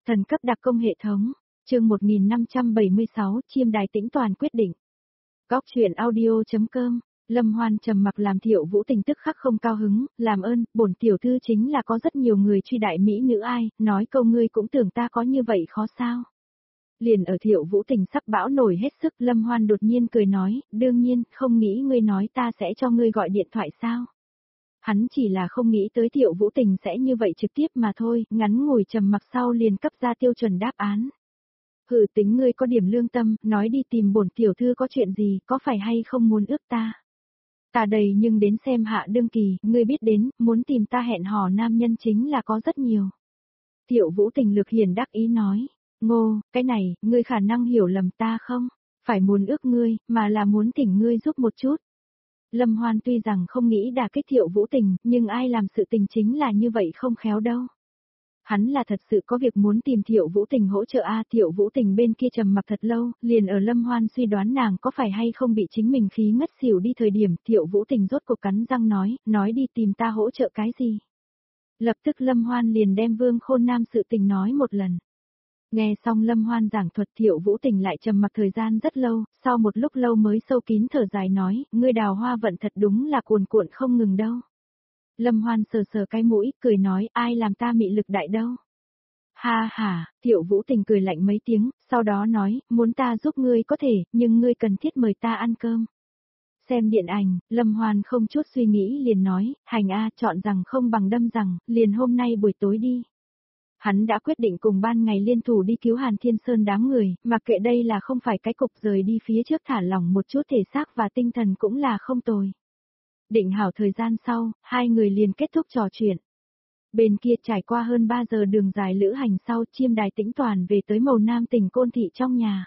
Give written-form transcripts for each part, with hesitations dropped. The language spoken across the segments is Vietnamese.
Thần cấp đặc công hệ thống, chương 1576, chiêm đài tĩnh toàn quyết định. Góc truyện audio.com, Lâm Hoan trầm mặc làm Thiệu Vũ Tình tức khắc không cao hứng, làm ơn, bổn tiểu thư chính là có rất nhiều người truy đại mỹ nữ ai, nói câu ngươi cũng tưởng ta có như vậy khó sao. Liền ở Thiệu Vũ Tình sắp bão nổi hết sức, Lâm Hoan đột nhiên cười nói, đương nhiên, không nghĩ ngươi nói ta sẽ cho ngươi gọi điện thoại sao. Hắn chỉ là không nghĩ tới Thiệu Vũ Tình sẽ như vậy trực tiếp mà thôi, ngắn ngủi trầm mặc sau liền cấp ra tiêu chuẩn đáp án. Hừ, tính ngươi có điểm lương tâm, nói đi tìm bổn tiểu thư có chuyện gì, có phải hay không muốn ước ta. Ta đầy nhưng đến xem hạ đương kỳ, ngươi biết đến, muốn tìm ta hẹn hò nam nhân chính là có rất nhiều. Thiệu Vũ Tình lực hiền đắc ý nói, Ngô, cái này, ngươi khả năng hiểu lầm ta không, phải muốn ước ngươi, mà là muốn thỉnh ngươi giúp một chút. Lâm Hoan tuy rằng không nghĩ đả kích Thiệu Vũ Tình, nhưng ai làm sự tình chính là như vậy không khéo đâu. Hắn là thật sự có việc muốn tìm Thiệu Vũ Tình hỗ trợ Thiệu Vũ Tình bên kia trầm mặc thật lâu, liền ở Lâm Hoan suy đoán nàng có phải hay không bị chính mình khí ngất xỉu đi thời điểm, Thiệu Vũ Tình rốt cuộc cắn răng nói đi tìm ta hỗ trợ cái gì. Lập tức Lâm Hoan liền đem Vương Khôn Nam sự tình nói một lần. Nghe xong Lâm Hoan giảng thuật Thiệu Vũ Tình lại trầm mặc thời gian rất lâu, sau một lúc lâu mới sâu kín thở dài nói, ngươi đào hoa vận thật đúng là cuồn cuộn không ngừng đâu. Lâm Hoan sờ sờ cái mũi, cười nói, ai làm ta mị lực đại đâu. Ha ha, Thiệu Vũ Tình cười lạnh mấy tiếng, sau đó nói, muốn ta giúp ngươi có thể, nhưng ngươi cần thiết mời ta ăn cơm. Xem điện ảnh, Lâm Hoan không chút suy nghĩ liền nói, hành chọn rằng không bằng đâm rằng, liền hôm nay buổi tối đi. Hắn đã quyết định cùng ban ngày liên thủ đi cứu Hàn Thiên Sơn đám người, mặc kệ đây là không phải cái cục rời đi phía trước thả lỏng một chút thể xác và tinh thần cũng là không tồi. Định hảo thời gian sau, hai người liền kết thúc trò chuyện. Bên kia trải qua hơn 3 giờ đường dài lữ hành sau, chiêm đài tĩnh toàn về tới Mầu Nam tỉnh Côn Thị trong nhà.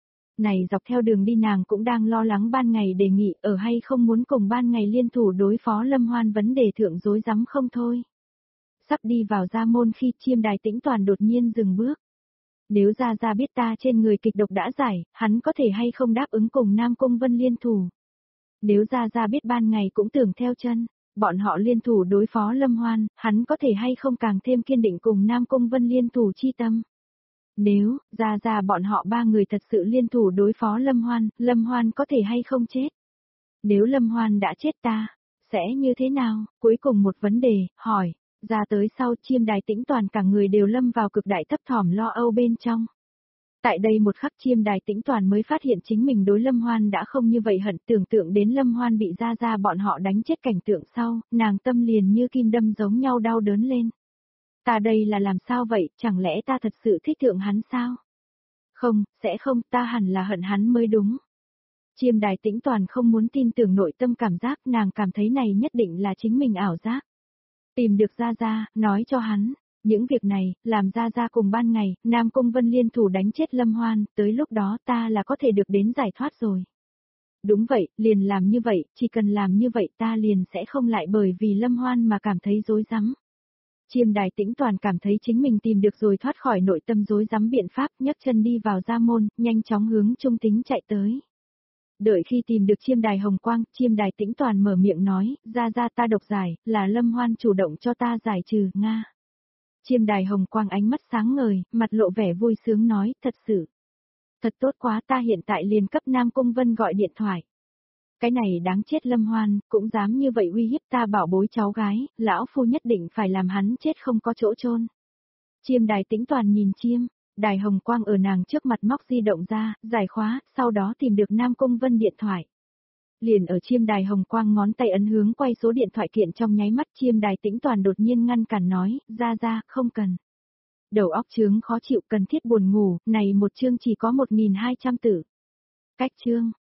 Này dọc theo đường đi nàng cũng đang lo lắng ban ngày đề nghị ở hay không muốn cùng ban ngày liên thủ đối phó Lâm Hoan vấn đề thượng rối rắm không thôi. Sắp đi vào gia môn khi chiêm đài tĩnh toàn đột nhiên dừng bước. Nếu Gia biết ta trên người kịch độc đã giải, hắn có thể hay không đáp ứng cùng Nam Cung Vân liên thủ. Nếu Gia biết ban ngày cũng tưởng theo chân, bọn họ liên thủ đối phó Lâm Hoan, hắn có thể hay không càng thêm kiên định cùng Nam Cung Vân liên thủ chi tâm. Nếu, Gia bọn họ ba người thật sự liên thủ đối phó Lâm Hoan có thể hay không chết. Nếu Lâm Hoan đã chết ta, sẽ như thế nào? Cuối cùng một vấn đề, hỏi. Ra tới sau chiêm đài tĩnh toàn cả người đều lâm vào cực đại thấp thỏm lo âu bên trong. Tại đây một khắc chiêm đài tĩnh toàn mới phát hiện chính mình đối Lâm Hoan đã không như vậy hận, tưởng tượng đến Lâm Hoan bị Gia bọn họ đánh chết cảnh tượng sau, nàng tâm liền như kim đâm giống nhau đau đớn lên. Ta đây là làm sao vậy, chẳng lẽ ta thật sự thích thượng hắn sao? Không, sẽ không, ta hẳn là hận hắn mới đúng. Chiêm đài tĩnh toàn không muốn tin tưởng nội tâm cảm giác, nàng cảm thấy này nhất định là chính mình ảo giác. Tìm được Gia, nói cho hắn, những việc này, làm Gia cùng ban ngày, Nam Cung Vân liên thủ đánh chết Lâm Hoan, tới lúc đó ta là có thể được đến giải thoát rồi. Đúng vậy, liền làm như vậy, chỉ cần làm như vậy ta liền sẽ không lại bởi vì Lâm Hoan mà cảm thấy rối rắm. Chiêm đài tĩnh toàn cảm thấy chính mình tìm được rồi thoát khỏi nội tâm rối rắm biện pháp, nhấc chân đi vào gia môn, nhanh chóng hướng Trung Tính chạy tới. Đợi khi tìm được chiêm đài hồng quang, chiêm đài tĩnh toàn mở miệng nói, Gia ta độc giải, là Lâm Hoan chủ động cho ta giải trừ, Nga. Chiêm đài hồng quang ánh mắt sáng ngời, mặt lộ vẻ vui sướng nói, thật sự. Thật tốt quá, ta hiện tại liền cấp Nam Cung Vân gọi điện thoại. Cái này đáng chết Lâm Hoan, cũng dám như vậy uy hiếp ta bảo bối cháu gái, lão phu nhất định phải làm hắn chết không có chỗ chôn. Chiêm đài tĩnh toàn nhìn chiêm. Đài hồng quang ở nàng trước mặt móc di động ra, giải khóa, sau đó tìm được Nam Cung Vân điện thoại. Liền ở chiêm đài hồng quang ngón tay ấn hướng quay số điện thoại kiện trong nháy mắt chiêm đài tĩnh toàn đột nhiên ngăn cản nói, Gia, không cần. Đầu óc chướng khó chịu cần thiết buồn ngủ, này một chương chỉ có 1200 tử. Cách chương,